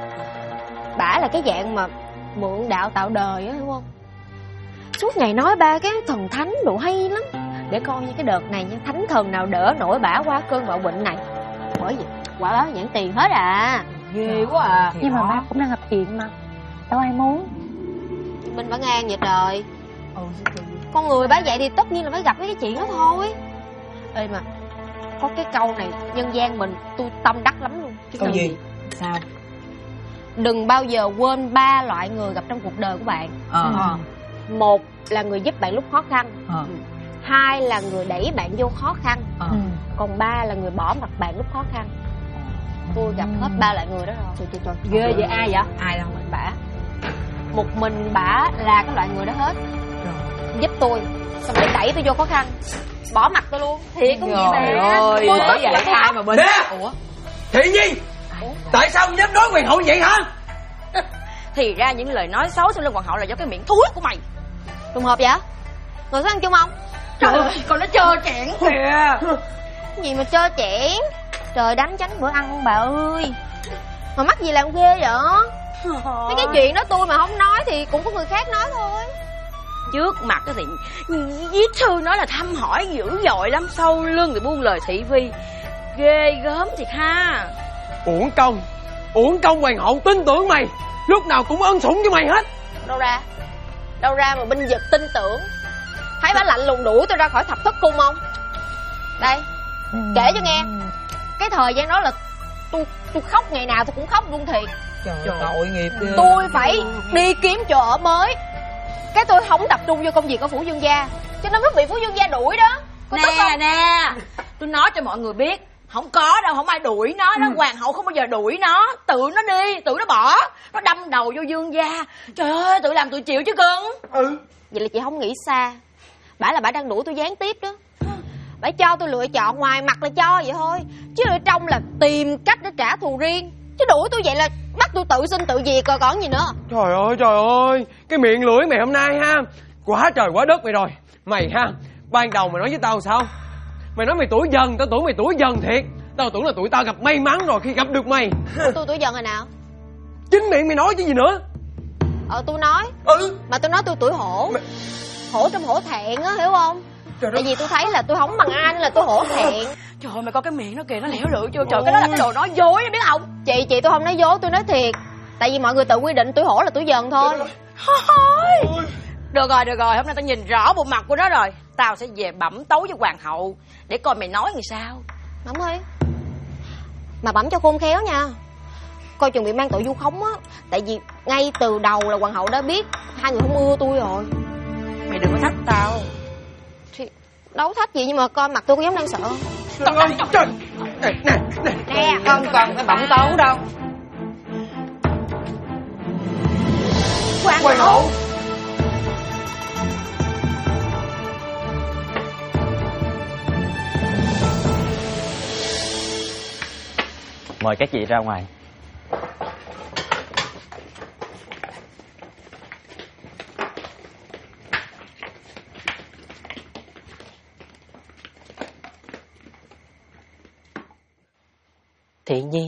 Bả là cái dạng mà mượn đạo tạo đời á, hiểu không? Suốt ngày nói ba cái thần thánh đồ hay lắm. Để coi như cái đợt này nha, thánh thần nào đỡ nổi bả qua cơn bạo bệnh này. Bởi vì quả báo nhãn tiền hết à. Ghê quá à. Nhưng mà ba cũng đang gặp chuyện mà, đâu ai muốn. Mình phải ngang vậy trời. Con người bả vậy thì tất nhiên là phải gặp cái chuyện đó thôi. Ê mà có cái câu này nhân gian mình tôi tâm đắc lắm luôn. Cái câu gì? Sao? Đừng bao giờ quên 3 loại người gặp trong cuộc đời của bạn. Một là người giúp bạn lúc khó khăn. 2 là người đẩy bạn vô khó khăn. Còn 3 là người bỏ mặt bạn lúc khó khăn. Tôi gặp hết 3 loại người đó rồi. Trời. Ghê vậy, ai vậy? Ai đâu? Bả. Một mình bả là cái loại người đó hết. Giúp tôi, xong rồi đẩy tôi vô khó khăn, bỏ mặt tôi luôn. Thiệt không vậy bà? Ôi, tôi bởi vậy ai mà bên. Nè! Ủa? Thị Nhi! Tại sao ông dám nói hoàng hậu vậy hả? Thì ra những lời nói xấu sau lưng hoàng hậu là do cái miệng thúi của mày. Trùng hợp vậy? Ngồi xuống ăn chung không? Trời ơi, con nó trơ trẽn kìa. Gì mà trơ trẽn? Trời, đánh tránh bữa ăn không bà ơi. Mà mắc gì làm ghê vậy? Mấy cái chuyện đó tôi mà không nói thì cũng có người khác nói thôi. Trước mặt cái thì viết thư nói là thăm hỏi dữ dội lắm, sau lưng thì buông lời thị phi. Ghê gớm thiệt ha. Uổng công hoàng hậu tin tưởng mày, lúc nào cũng ân sủng cho mày hết. Đâu ra mà binh vực tin tưởng. Thấy bà lạnh lùng đuổi tôi ra khỏi thập thất cung không? Đây, kể cho nghe. Cái thời gian đó là tôi khóc ngày nào tôi cũng khóc luôn thiệt. Trời tội nghiệp ghê. Tôi phải đi kiếm chỗ ở mới. Cái tôi không tập trung vô công việc ở phủ Dương gia, cho nên mới bị phủ Dương gia đuổi đó. Nè, tôi nói cho mọi người biết, không có đâu, không ai đuổi nó. Hoàng hậu không bao giờ đuổi nó. Tự nó đi, tự nó bỏ. Nó đâm đầu vô Dương gia. Trời ơi, tự làm tự chịu chứ cưng. Vậy là chị không nghĩ xa. Bả là bả đang đuổi tôi gián tiếp đó. Bả cho tôi lựa chọn, ngoài mặt là cho vậy thôi, chứ ở trong là tìm cách để trả thù riêng. Chứ đuổi tôi vậy là bắt tôi tự sinh tự diệt rồi còn gì nữa. Trời ơi, cái miệng lưỡi mày hôm nay ha, quá trời quá đất mày rồi. Mày ha, ban đầu mày nói với tao sao? Mày nói mày tuổi dần, tao tưởng mày tuổi dần thiệt. Tao tưởng là tụi tao gặp may mắn rồi khi gặp được mày. Tôi tuổi dần rồi nào? Chính miệng mày nói chứ gì nữa. Tôi nói. Mà tôi nói tôi tuổi hổ. Hổ trong hổ thẹn á, hiểu không? Tại vì tôi thấy là tôi không bằng ai nên là tôi hổ thẹn. Trời ơi, mày coi cái miệng nó kìa, nó lẻo lưỡi chưa? Trời, cái đó là cái đồ nói dối, biết không? Chị tôi không nói dối, tôi nói thiệt. Tại vì mọi người tự quy định tuổi hổ là tuổi dần thôi. Được rồi, hôm nay tao nhìn rõ bộ mặt của nó rồi. Tao sẽ về bẩm tấu với hoàng hậu để coi mày nói làm sao. Bẩm ơi. Mà bẩm cho khôn khéo nha. Coi chừng bị mang tội vu khống á. Tại vì ngay từ đầu là hoàng hậu đã biết hai người không ưa tôi rồi. Mày đừng có thách tao. Thì đâu thách gì, nhưng mà coi mặt tôi có giống đang sợ. Trời. Nè, Không cần phải bẩm tấu đâu. Hoàng hậu. Mời các vị ra ngoài. Thị Nhi,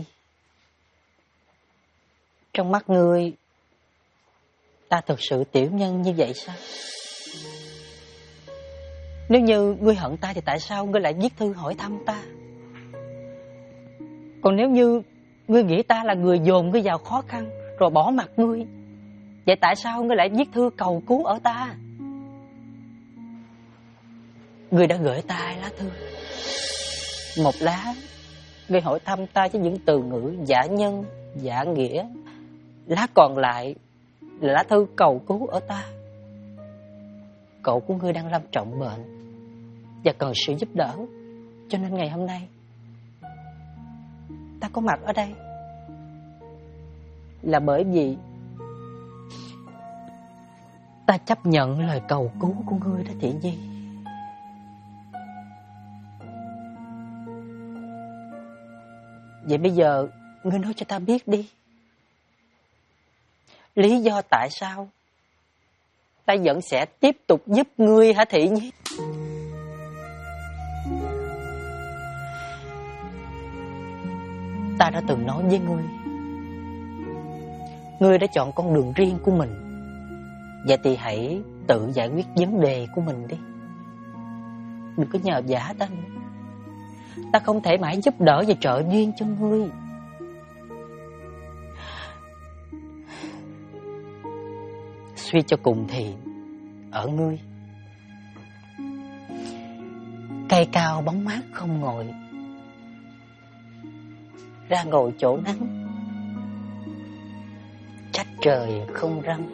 trong mắt ngươi, ta thực sự tiểu nhân như vậy sao? Nếu như ngươi hận ta thì tại sao ngươi lại viết thư hỏi thăm ta? Còn nếu như ngươi nghĩ ta là người dồn ngươi vào khó khăn rồi bỏ mặt ngươi, vậy tại sao ngươi lại viết thư cầu cứu ở ta? Ngươi đã gửi ta 2 lá thư. Một lá ngươi hỏi thăm ta với những từ ngữ giả nhân, giả nghĩa. Lá còn lại là lá thư cầu cứu ở ta. Cậu của ngươi đang lâm trọng bệnh, và cần sự giúp đỡ. Cho nên ngày hôm nay ta có mặt ở đây là bởi vì ta chấp nhận lời cầu cứu của ngươi đó Thị Nhi. Vậy bây giờ ngươi nói cho ta biết đi, lý do tại sao ta vẫn sẽ tiếp tục giúp ngươi hả Thị Nhi? Ta đã từng nói với ngươi, ngươi đã chọn con đường riêng của mình. Vậy thì hãy tự giải quyết vấn đề của mình đi, đừng có nhờ vả ta nữa. Ta không thể mãi giúp đỡ và trợ duyên cho ngươi. Suy cho cùng thì ở ngươi, cây cao bóng mát không ngồi, ra ngồi chỗ nắng, trách trời không răng.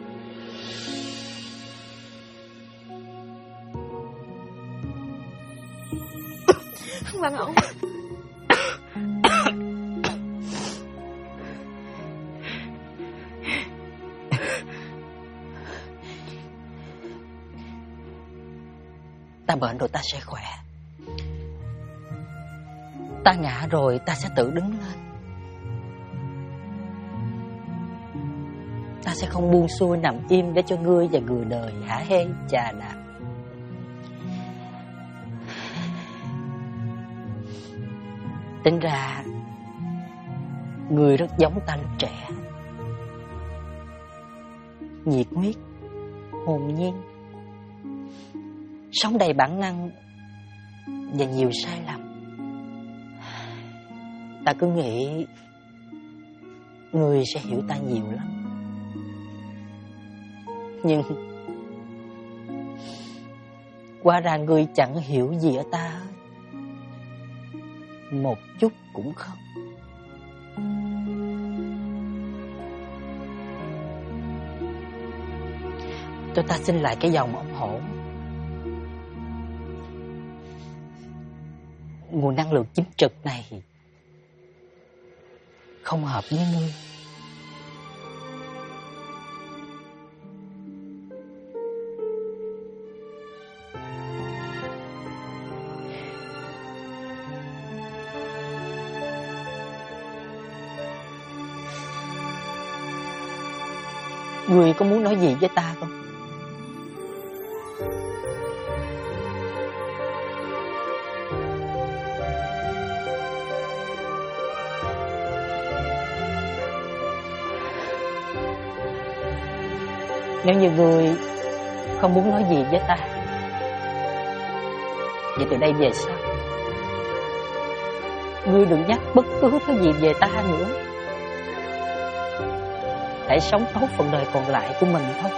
Hoàng hậu. Ta bệnh rồi ta sẽ khỏe. Ta ngã rồi ta sẽ tự đứng lên. Ta sẽ không buông xuôi nằm im để cho ngươi và người đời hả hê chà đạp. Tính ra người rất giống ta lúc trẻ, nhiệt huyết, hồn nhiên, sống đầy bản năng và nhiều sai lầm. Ta cứ nghĩ người sẽ hiểu ta nhiều lắm, nhưng hóa ra người chẳng hiểu gì ở ta hết, một chút cũng không. Cho ta xin lại cái vòng ống hổ. Nguồn năng lượng chính trực này không hợp với ngươi. Ngươi có muốn nói gì với ta không? Nếu như ngươi không muốn nói gì với ta, vậy từ đây về sau ngươi đừng nhắc bất cứ thứ gì về ta nữa. Hãy sống tốt phần đời còn lại của mình thôi.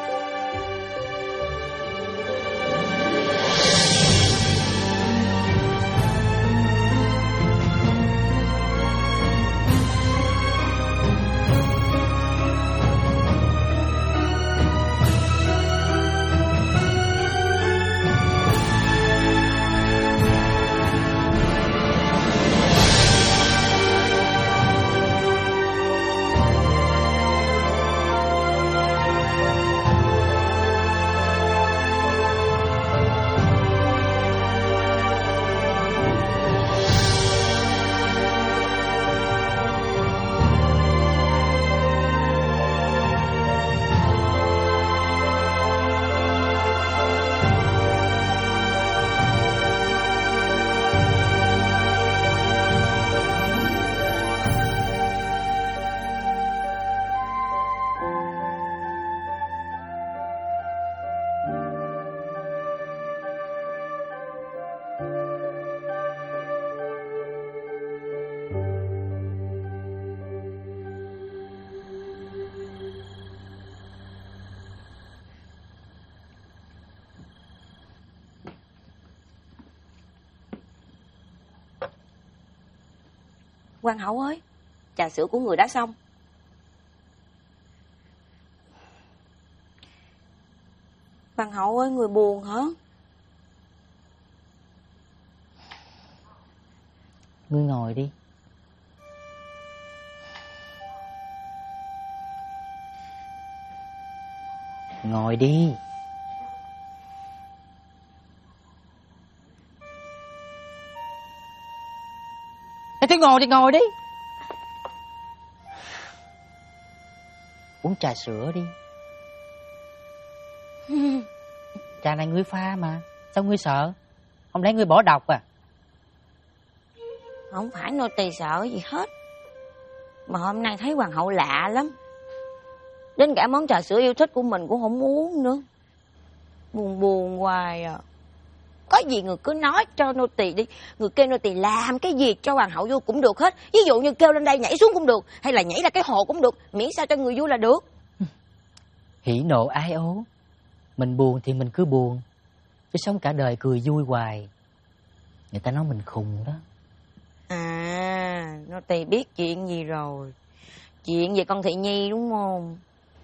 Hoàng hậu ơi, trà sữa của người đã xong. Hoàng hậu ơi, người buồn hả? Ngươi ngồi đi. Ngồi đi. Thế ngồi thì ngồi đi. Uống trà sữa đi. Trà này ngươi pha mà, sao ngươi sợ? Không lẽ ngươi bỏ độc à? Không phải nô tỳ sợ gì hết, mà hôm nay thấy hoàng hậu lạ lắm. Đến cả món trà sữa yêu thích của mình cũng không uống nữa. Buồn buồn hoài à. Có gì người cứ nói cho nô tỳ đi. Người kêu nô tỳ làm cái gì cho hoàng hậu vui cũng được hết. Ví dụ như kêu lên đây nhảy xuống cũng được, hay là nhảy ra cái hồ cũng được, miễn sao cho người vui là được. Hỉ nộ ái ố, mình buồn thì mình cứ buồn, chứ sống cả đời cười vui hoài, người ta nói mình khùng đó. À, nô tỳ biết chuyện gì rồi. Chuyện về con Thị Nhi đúng không?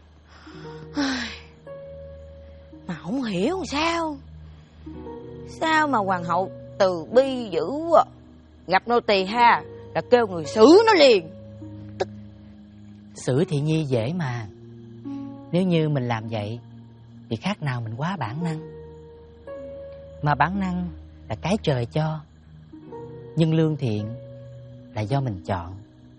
Mà không hiểu sao mà hoàng hậu từ bi dữ à. Gặp nô tỳ ha là kêu người xử nó liền. Xử Thị Nhi dễ mà. Nếu như mình làm vậy thì khác nào mình quá bản năng. Mà bản năng là cái trời cho, nhưng lương thiện là do mình chọn.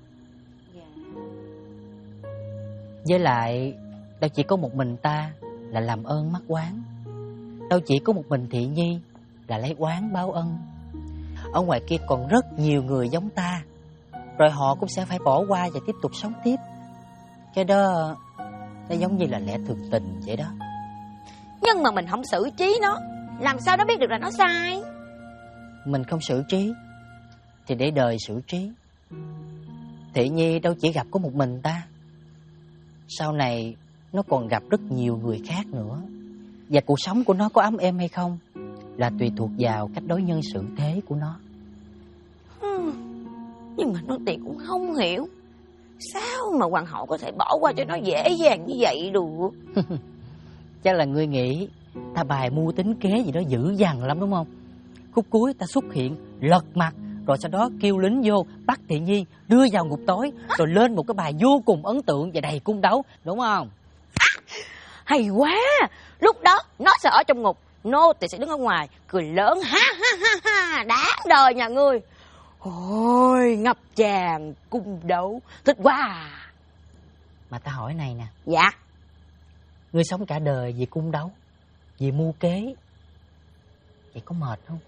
Với lại đâu chỉ có một mình ta là làm ơn mắc oán, đâu chỉ có một mình Thị Nhi là lấy oán báo ân. Ở ngoài kia còn rất nhiều người giống ta, rồi họ cũng sẽ phải bỏ qua và tiếp tục sống tiếp. Cái đó nó giống như là lẽ thường tình vậy đó. Nhưng mà mình không xử trí nó, làm sao nó biết được là nó sai? Mình không xử trí thì để đời xử trí. Thị Nhi đâu chỉ gặp có một mình ta, sau này nó còn gặp rất nhiều người khác nữa. Và cuộc sống của nó có ấm êm hay không là tùy thuộc vào cách đối nhân xử thế của nó. Nhưng mà nô tỳ cũng không hiểu sao mà hoàng hậu có thể bỏ qua cho nó dễ dàng như vậy được. Chắc là ngươi nghĩ ta bài mưu tính kế gì đó dữ dằn lắm đúng không? Khúc cuối ta xuất hiện lật mặt, rồi sau đó kêu lính vô bắt Thị Nhi đưa vào ngục tối, rồi lên một cái bài vô cùng ấn tượng và đầy cung đấu, đúng không? Hay quá. Lúc đó nó sẽ ở trong ngục, nô tỳ sẽ đứng ở ngoài cười lớn ha ha ha ha, đáng đời nhà ngươi. Ôi, ngập tràn cung đấu, thích quá. Mà ta hỏi này nè. Dạ. Ngươi sống cả đời vì cung đấu, vì mưu kế, vậy có mệt không?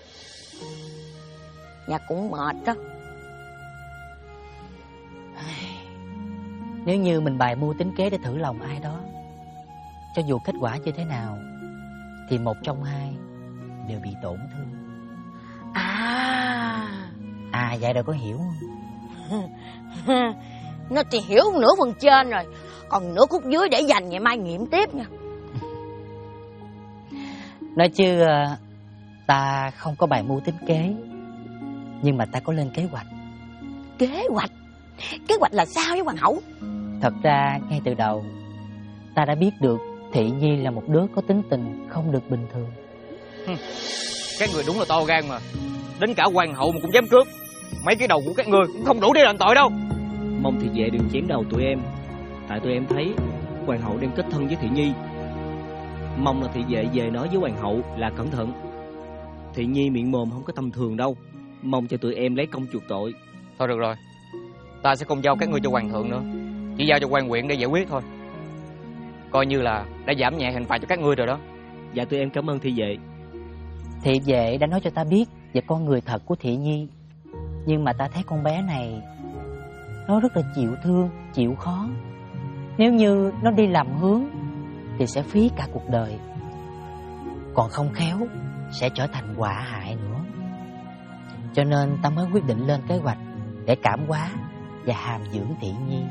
Dạ cũng mệt đó. Nếu như mình bài mưu tính kế để thử lòng ai đó, cho dù kết quả như thế nào thì một trong hai đều bị tổn thương. Vậy đâu có hiểu không? Nó chỉ hiểu nửa phần trên rồi, còn nửa khúc dưới để dành ngày mai nghiệm tiếp nha. Nói chứ ta không có bài mưu tính kế, nhưng mà ta có lên kế hoạch. Kế hoạch? Kế hoạch là sao với hoàng hậu? Thật ra ngay từ đầu ta đã biết được Thị Nhi là một đứa có tính tình không được bình thường. Các người đúng là to gan mà. Đến cả hoàng hậu mà cũng dám cướp. Mấy cái đầu của các người cũng không đủ để đền tội đâu. Mong thị vệ đừng chém đầu tụi em, tại tụi em thấy hoàng hậu đang kết thân với Thị Nhi. Mong là thị vệ về nói với hoàng hậu là cẩn thận. Thị Nhi miệng mồm không có tầm thường đâu. Mong cho tụi em lấy công chuộc tội. Thôi được rồi, ta sẽ không giao các ngươi cho hoàng thượng nữa, chỉ giao cho quan huyện để giải quyết thôi. Coi như là đã giảm nhẹ hình phạt cho các ngươi rồi đó. Dạ tụi em cảm ơn thị vệ. Thị vệ đã nói cho ta biết về con người thật của Thị Nhi, nhưng mà ta thấy con bé này nó rất là chịu thương, chịu khó. Nếu như nó đi lầm hướng thì sẽ phí cả cuộc đời, còn không khéo sẽ trở thành họa hại nữa. Cho nên ta mới quyết định lên kế hoạch để cảm hóa và hàm dưỡng Thị Nhi.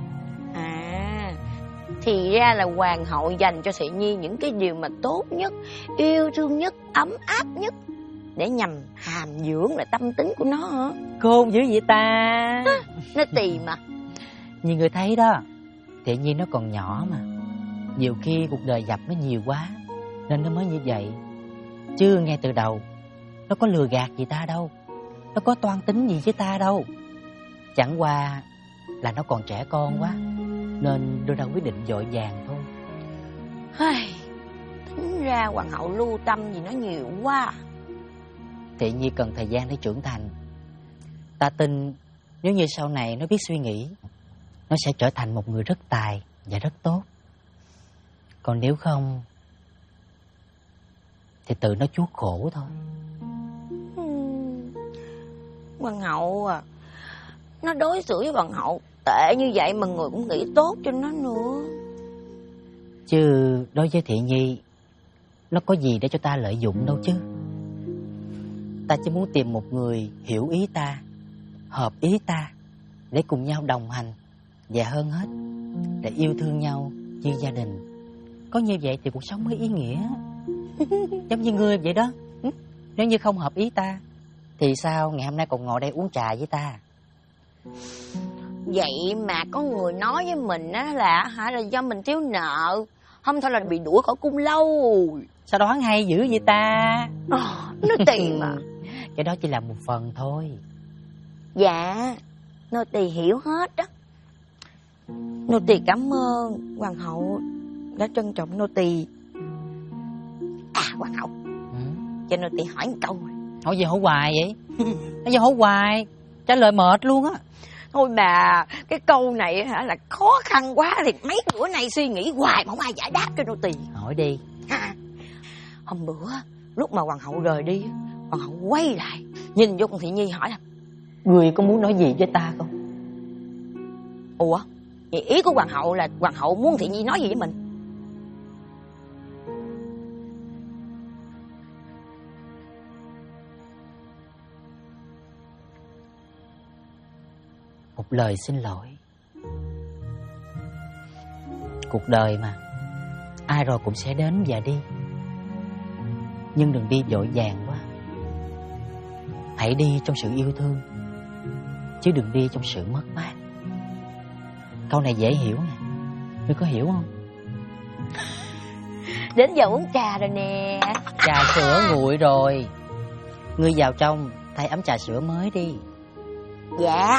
Thì ra là hoàng hậu dành cho Thị Nhi những cái điều mà tốt nhất, yêu thương nhất, ấm áp nhất, để nhằm hàm dưỡng lại tâm tính của nó hả? Khôn dữ vậy ta. Nó tì mà. Như người thấy đó, Thị Nhi nó còn nhỏ mà, nhiều khi cuộc đời gặp nó nhiều quá nên nó mới như vậy, chứ ngay từ đầu nó có lừa gạt gì ta đâu. nó có toan tính gì với ta đâu. Chẳng qua là nó còn trẻ con quá, nên đưa ra quyết định vội vàng thôi. Tính ra hoàng hậu lưu tâm gì nó nhiều quá. Thị Nhi cần thời gian để trưởng thành. Ta tin nếu như sau này nó biết suy nghĩ, nó sẽ trở thành một người rất tài và rất tốt. Còn nếu không thì tự nó chuốc khổ thôi. Hoàng hậu à, nó đối xử với hoàng hậu tệ như vậy mà người cũng nghĩ tốt cho nó nữa. Chứ đối với Thị Nhi, nó có gì để cho ta lợi dụng đâu chứ. Ta chỉ muốn tìm một người hiểu ý ta, hợp ý ta, để cùng nhau đồng hành, và hơn hết để yêu thương nhau như gia đình. Có như vậy thì cuộc sống mới ý nghĩa. Giống như ngươi vậy đó. Nếu như không hợp ý ta thì sao ngày hôm nay còn ngồi đây uống trà với ta? Vậy mà có người nói với mình á là do mình thiếu nợ, không thôi là bị đuổi khỏi cung lâu. Sao đoán hay dữ vậy ta? Nó tiền mà. Cái đó chỉ là một phần thôi. Dạ, nô tỳ hiểu hết đó. Nô tỳ cảm ơn hoàng hậu đã trân trọng nô tỳ. Hoàng hậu, cho nô tỳ hỏi một câu. Hỏi gì hỏi hoài vậy? Nói gì hỏi hoài, trả lời mệt luôn á. Thôi mà cái câu này là khó khăn quá thì mấy bữa nay suy nghĩ hoài mà không ai giải đáp cho nô tỳ. Hỏi đi. Hôm bữa lúc mà hoàng hậu rời đi, hoàng hậu quay lại nhìn vô con Thị Nhi hỏi là: Người có muốn nói gì với ta không? Ủa, vậy ý của hoàng hậu là hoàng hậu muốn Thị Nhi nói gì với mình? Một lời xin lỗi. Cuộc đời mà, ai rồi cũng sẽ đến và đi. Nhưng đừng đi vội vàng quá. Hãy đi trong sự yêu thương, chứ đừng đi trong sự mất mát. Câu này dễ hiểu nè, ngươi có hiểu không? Đến giờ uống trà rồi nè. Trà sữa nguội rồi. Ngươi vào trong thay ấm trà sữa mới đi. Dạ.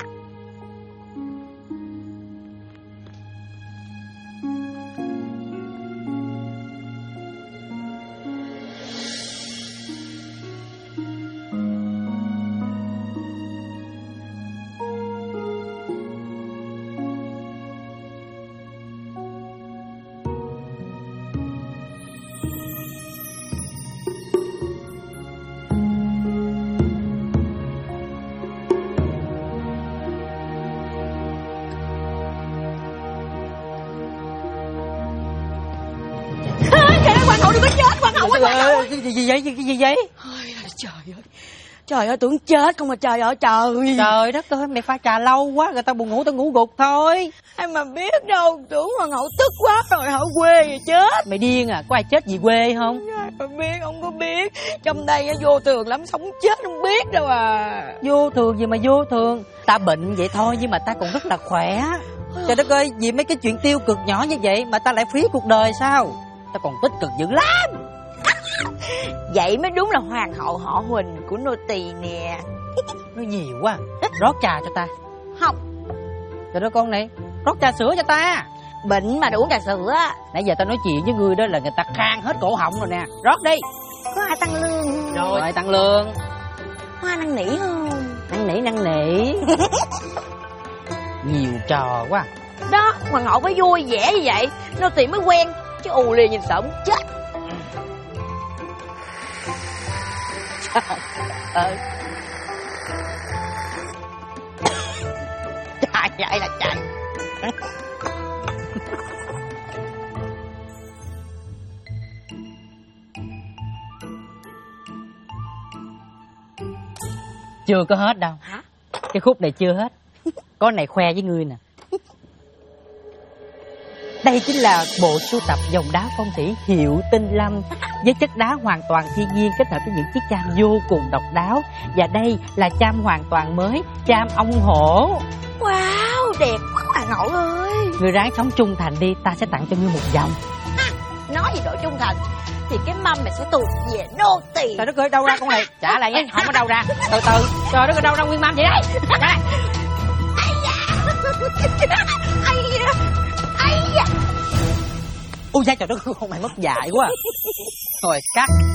Gì vậy? Cái gì vậy? Trời ơi, tưởng chết không mà trời ơi trời. Trời đất ơi, mày pha trà lâu quá, người ta buồn ngủ, tao ngủ gục thôi. Ai mà biết đâu, tưởng hoàng hậu tức quá rồi hả, quê rồi chết. Mày điên à, có ai chết gì quê không? Ai mà biết, không có biết. Trong đây vô thường lắm, sống chết không biết đâu à. Vô thường gì mà vô thường. Ta bệnh vậy thôi nhưng mà ta còn rất là khỏe. Trời đất ơi, vì mấy cái chuyện tiêu cực nhỏ như vậy mà ta lại phí cuộc đời sao? Ta còn tích cực dữ lắm. Vậy mới đúng là hoàng hậu họ Huỳnh của nô tỳ nè. Nói nhiều quá. Rót trà cho ta. Không. Trời ơi con này, rót trà sữa cho ta. Bệnh mà đã uống trà sữa. Nãy giờ ta nói chuyện với người đó là người ta khan hết cổ họng rồi nè. Rót đi. Có ai tăng lương? Rồi tăng lương. Có ai năn nỉ không? Năn nỉ. Nhiều trò quá. Đó, hoàng hậu phải vui vẻ như vậy nô tỳ mới quen. Chứ ù lì nhìn sợ muốn chết. Trời chạy là chạy. Chưa có hết đâu. Hả? Cái khúc này chưa hết. Có này khoe với ngươi nè. Đây chính là bộ sưu tập dòng đá phong thủy Hiệu Tinh Lâm với chất đá hoàn toàn thiên nhiên kết hợp với những chiếc cham vô cùng độc đáo. Và đây là cham hoàn toàn mới, cham ong hổ. Wow, đẹp quá hoàng hậu ơi. Ngươi ráng sống trung thành đi, ta sẽ tặng cho ngươi một vòng. Nói gì độ trung thành. thì cái mâm này sẽ thuộc về nô tỳ. Trời đất ơi, đâu ra con này? Trả lại nhé, không có đâu ra. Từ từ, trời đất ơi, đâu ra nguyên mâm vậy đây? Trả lại. Ôi da, trời đất ơi, con mày mất dạy quá. Rồi, cắt.